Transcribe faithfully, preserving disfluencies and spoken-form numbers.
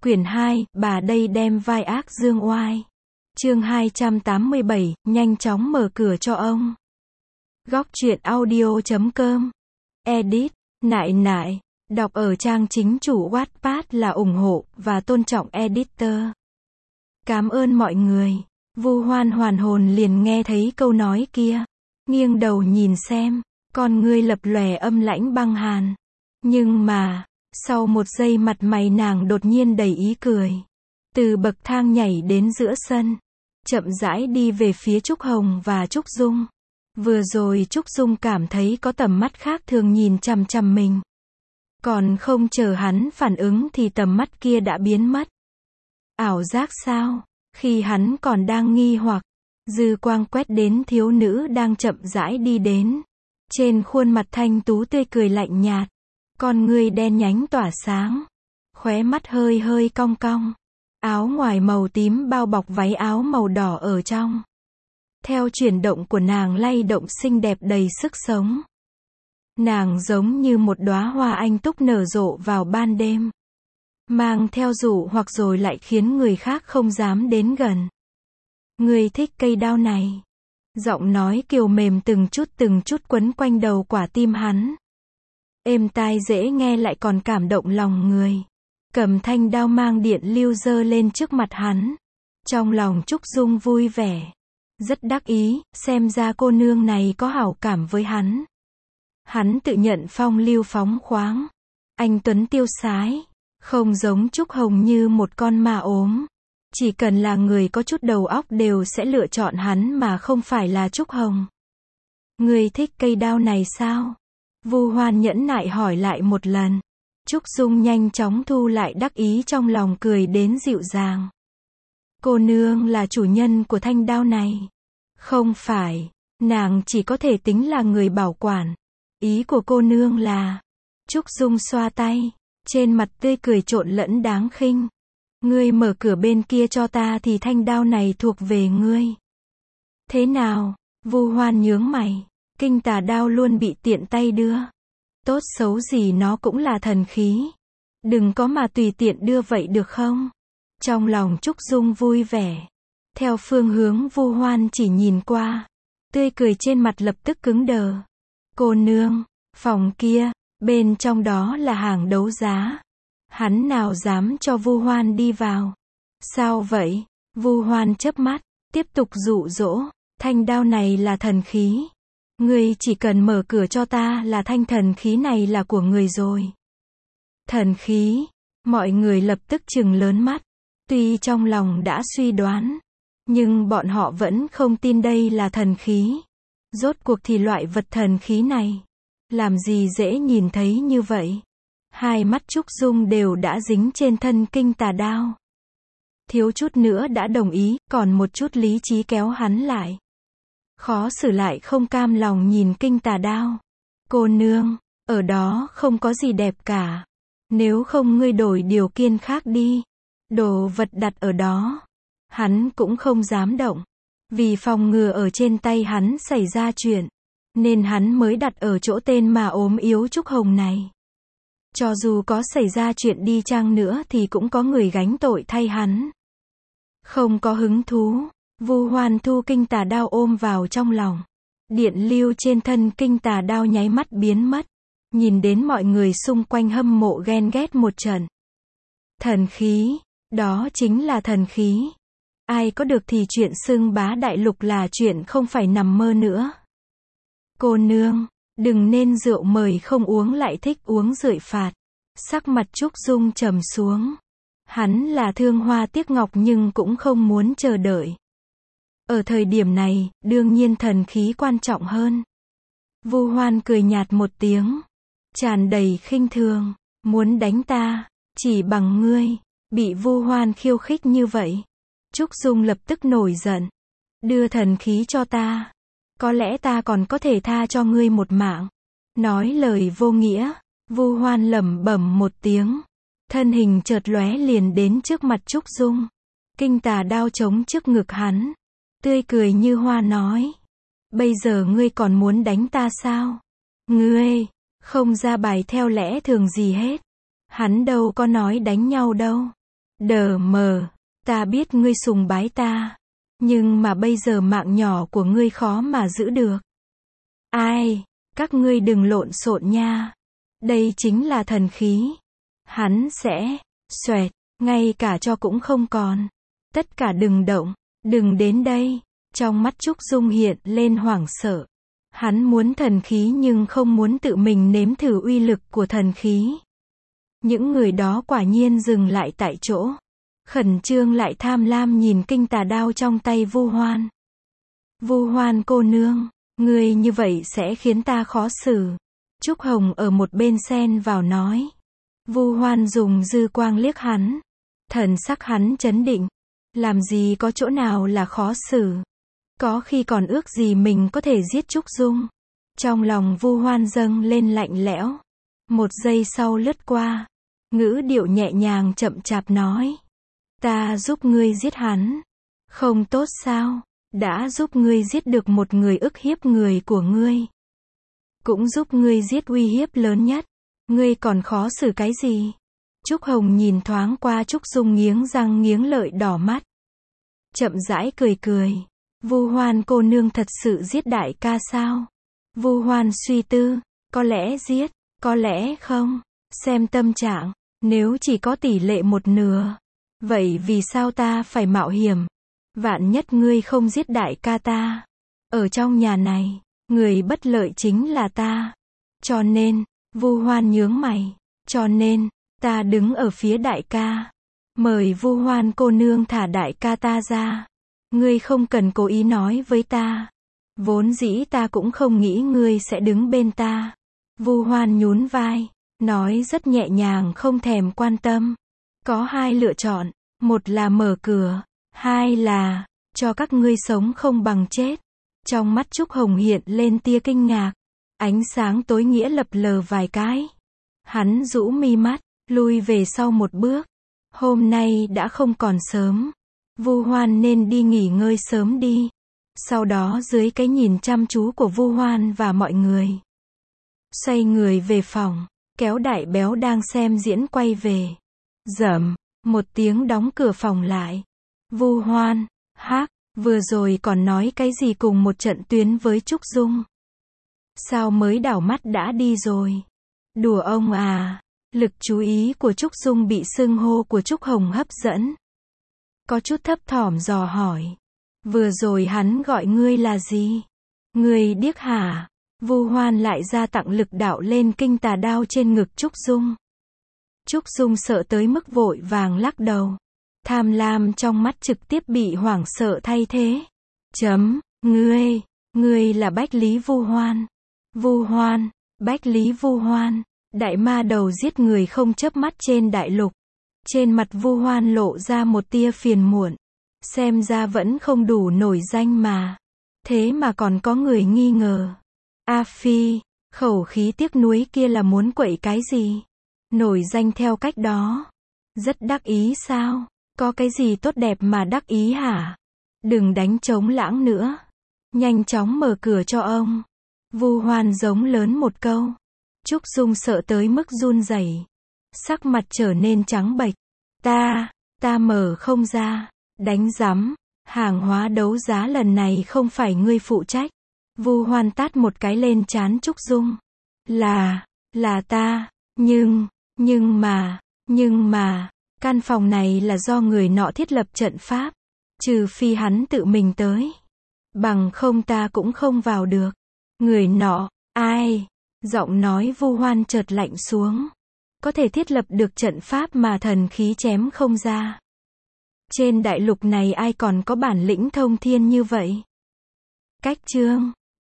Quyển hai, bà đây đem vai ác dương oai. Chương hai trăm tám mươi bảy, nhanh chóng mở cửa cho ông. Góc truyện audio chấm com. Edit, nại nại. Đọc ở trang chính chủ Wattpad là ủng hộ và tôn trọng editor. Cảm ơn mọi người. Vu Hoan hoàn hồn liền nghe thấy câu nói kia. Nghiêng đầu nhìn xem, con ngươi lập lòe âm lãnh băng hàn. Nhưng mà, sau một giây mặt mày nàng đột nhiên đầy ý cười. Từ bậc thang nhảy đến giữa sân. Chậm rãi đi về phía Trúc Hồng và Trúc Dung. Vừa rồi Trúc Dung cảm thấy có tầm mắt khác thường nhìn chằm chằm mình. Còn không chờ hắn phản ứng thì tầm mắt kia đã biến mất. Ảo giác sao? Khi hắn còn đang nghi hoặc, dư quang quét đến thiếu nữ đang chậm rãi đi đến. Trên khuôn mặt thanh tú tươi cười lạnh nhạt. Con ngươi đen nhánh tỏa sáng. Khóe mắt hơi hơi cong cong. Áo ngoài màu tím bao bọc váy áo màu đỏ ở trong. Theo chuyển động của nàng lay động xinh đẹp đầy sức sống. Nàng giống như một đóa hoa anh túc nở rộ vào ban đêm. Mang theo dụ hoặc rồi lại khiến người khác không dám đến gần. Người thích cây đao này. Giọng nói kiều mềm từng chút từng chút quấn quanh đầu quả tim hắn. Êm tai dễ nghe lại còn cảm động lòng người. Cầm thanh đao mang điện lưu dơ lên trước mặt hắn. Trong lòng Trúc Dung vui vẻ. Rất đắc ý, xem ra cô nương này có hảo cảm với hắn. Hắn tự nhận phong lưu phóng khoáng. Anh tuấn tiêu sái. Không giống Trúc Hồng như một con ma ốm. Chỉ cần là người có chút đầu óc đều sẽ lựa chọn hắn mà không phải là Trúc Hồng. Người thích cây đao này sao? Vu Hoan nhẫn nại hỏi lại một lần. Trúc Dung nhanh chóng thu lại đắc ý trong lòng cười đến dịu dàng. Cô nương là chủ nhân của thanh đao này. Không phải, nàng chỉ có thể tính là người bảo quản. Ý của cô nương là... Trúc Dung xoa tay, trên mặt tươi cười trộn lẫn đáng khinh. Ngươi mở cửa bên kia cho ta thì thanh đao này thuộc về ngươi. Thế nào? Vu Hoan nhướng mày. Kinh tà đao luôn bị tiện tay đưa. Tốt xấu gì nó cũng là thần khí. Đừng có mà tùy tiện đưa vậy được không? Trong lòng Trúc Dung vui vẻ. Theo phương hướng Vu Hoan chỉ nhìn qua. Tươi cười trên mặt lập tức cứng đờ. Cô nương, phòng kia, bên trong đó là hàng đấu giá. Hắn nào dám cho Vu Hoan đi vào. Sao vậy? Vu Hoan chớp mắt, tiếp tục dụ dỗ. Thanh đao này là thần khí. Ngươi chỉ cần mở cửa cho ta là thanh thần khí này là của người rồi. Thần khí. Mọi người lập tức trừng lớn mắt. Tuy trong lòng đã suy đoán. Nhưng bọn họ vẫn không tin đây là thần khí. Rốt cuộc thì loại vật thần khí này. Làm gì dễ nhìn thấy như vậy. Hai mắt Trúc Dung đều đã dính trên thân kinh tà đao. Thiếu chút nữa đã đồng ý, còn một chút lý trí kéo hắn lại. Khó xử lại không cam lòng nhìn kinh tà đao. Cô nương, ở đó không có gì đẹp cả. Nếu không ngươi đổi điều kiện khác đi. Đồ vật đặt ở đó. Hắn cũng không dám động. Vì phòng ngừa ở trên tay hắn xảy ra chuyện. Nên hắn mới đặt ở chỗ tên mà ốm yếu Trúc Hồng này. Cho dù có xảy ra chuyện đi chăng nữa thì cũng có người gánh tội thay hắn. Không có hứng thú. Vu Hoan thu kinh tà đao ôm vào trong lòng. Điện lưu trên thân kinh tà đao nháy mắt biến mất. Nhìn đến mọi người xung quanh hâm mộ ghen ghét một trận. Thần khí. Đó chính là thần khí. Ai có được thì chuyện xưng bá đại lục là chuyện không phải nằm mơ nữa. Cô nương, đừng nên rượu mời không uống lại thích uống rượi phạt. Sắc mặt Trúc Dung trầm xuống. Hắn là thương hoa tiếc ngọc nhưng cũng không muốn chờ đợi. Ở thời điểm này, đương nhiên thần khí quan trọng hơn. Vu Hoan cười nhạt một tiếng. Tràn đầy khinh thường. Muốn đánh ta, chỉ bằng ngươi. Bị Vu Hoan khiêu khích như vậy. Trúc Dung lập tức nổi giận. Đưa thần khí cho ta. Có lẽ ta còn có thể tha cho ngươi một mạng. Nói lời vô nghĩa. Vu Hoan lẩm bẩm một tiếng. Thân hình chợt lóe liền đến trước mặt Trúc Dung. Kinh tà đao chống trước ngực hắn. Tươi cười như hoa nói. Bây giờ ngươi còn muốn đánh ta sao? Ngươi, không ra bài theo lẽ thường gì hết. Hắn đâu có nói đánh nhau đâu. Đờ mờ, ta biết ngươi sùng bái ta, nhưng mà bây giờ mạng nhỏ của ngươi khó mà giữ được. Ai, các ngươi đừng lộn xộn nha. Đây chính là thần khí. Hắn sẽ, xoẹt, ngay cả cho cũng không còn. Tất cả đừng động, đừng đến đây. Trong mắt Trúc Dung hiện lên hoảng sợ. Hắn muốn thần khí nhưng không muốn tự mình nếm thử uy lực của thần khí. Những người đó quả nhiên dừng lại tại chỗ. Khẩn trương lại tham lam nhìn kinh tà đao trong tay Vu Hoan. Vu Hoan cô nương, ngươi như vậy sẽ khiến ta khó xử. Trúc Hồng ở một bên xen vào nói. Vu Hoan dùng dư quang liếc hắn. Thần sắc hắn chấn định. Làm gì có chỗ nào là khó xử. Có khi còn ước gì mình có thể giết Trúc Dung. Trong lòng Vu Hoan dâng lên lạnh lẽo. Một giây sau lướt qua. Ngữ điệu nhẹ nhàng chậm chạp nói. Ta giúp ngươi giết hắn. Không tốt sao? Đã giúp ngươi giết được một người ức hiếp người của ngươi. Cũng giúp ngươi giết uy hiếp lớn nhất. Ngươi còn khó xử cái gì? Trúc Hồng nhìn thoáng qua Trúc Dung nghiến răng nghiến lợi đỏ mắt. Chậm rãi cười cười. Vu Hoan cô nương thật sự giết đại ca sao? Vu Hoan suy tư. Có lẽ giết, có lẽ không. Xem tâm trạng. Nếu chỉ có tỷ lệ một nửa. Vậy vì sao ta phải mạo hiểm? Vạn nhất ngươi không giết đại ca ta. Ở trong nhà này, người bất lợi chính là ta. Cho nên, Vu Hoan nhướng mày. Cho nên, ta đứng ở phía đại ca. Mời Vu Hoan cô nương thả đại ca ta ra. Ngươi không cần cố ý nói với ta. Vốn dĩ ta cũng không nghĩ ngươi sẽ đứng bên ta. Vu Hoan nhún vai. Nói rất nhẹ nhàng không thèm quan tâm. Có hai lựa chọn. Một là mở cửa. Hai là, cho các ngươi sống không bằng chết. Trong mắt Trúc Hồng hiện lên tia kinh ngạc. Ánh sáng tối nghĩa lập lờ vài cái. Hắn rũ mi mắt, lui về sau một bước. Hôm nay đã không còn sớm. Vu Hoan nên đi nghỉ ngơi sớm đi. Sau đó dưới cái nhìn chăm chú của Vu Hoan và mọi người. Xoay người về phòng, kéo đại béo đang xem diễn quay về. Dầm, một tiếng đóng cửa phòng lại. Vu Hoan, hắc, vừa rồi còn nói cái gì cùng một trận tuyến với Trúc Dung. Sao mới đảo mắt đã đi rồi? Đùa ông à. Lực chú ý của Trúc Dung bị xưng hô của Trúc Hồng hấp dẫn. Có chút thấp thỏm dò hỏi. Vừa rồi hắn gọi ngươi là gì? Ngươi điếc hả? Vu Hoan lại ra tặng lực đạo lên kinh tà đao trên ngực Trúc Dung. Trúc Dung sợ tới mức vội vàng lắc đầu. Tham lam trong mắt trực tiếp bị hoảng sợ thay thế. Chấm, ngươi, ngươi là Bách Lý Vu Hoan. Vu Hoan, Bách Lý Vu Hoan, đại ma đầu giết người không chớp mắt trên đại lục. Trên mặt Vu Hoan lộ ra một tia phiền muộn. Xem ra vẫn không đủ nổi danh mà. Thế mà còn có người nghi ngờ. A Phi, khẩu khí tiếc nuối kia là muốn quậy cái gì? Nổi danh theo cách đó. Rất đắc ý sao? Có cái gì tốt đẹp mà đắc ý hả? Đừng đánh trống lãng nữa. Nhanh chóng mở cửa cho ông. Vu Hoan giống lớn một câu. Trúc Dung sợ tới mức run rẩy. Sắc mặt trở nên trắng bệch. Ta, ta mở không ra. Đánh rắm. Hàng hóa đấu giá lần này không phải ngươi phụ trách. Vu Hoan tát một cái lên trán Trúc Dung. Là, là ta. Nhưng, nhưng mà, nhưng mà, căn phòng này là do người nọ thiết lập trận pháp. Trừ phi hắn tự mình tới. Bằng không ta cũng không vào được. Người nọ, ai? Giọng nói Vu Hoan chợt lạnh xuống. Có thể thiết lập được trận pháp mà thần khí chém không ra. Trên đại lục này ai còn có bản lĩnh thông thiên như vậy? Cách chương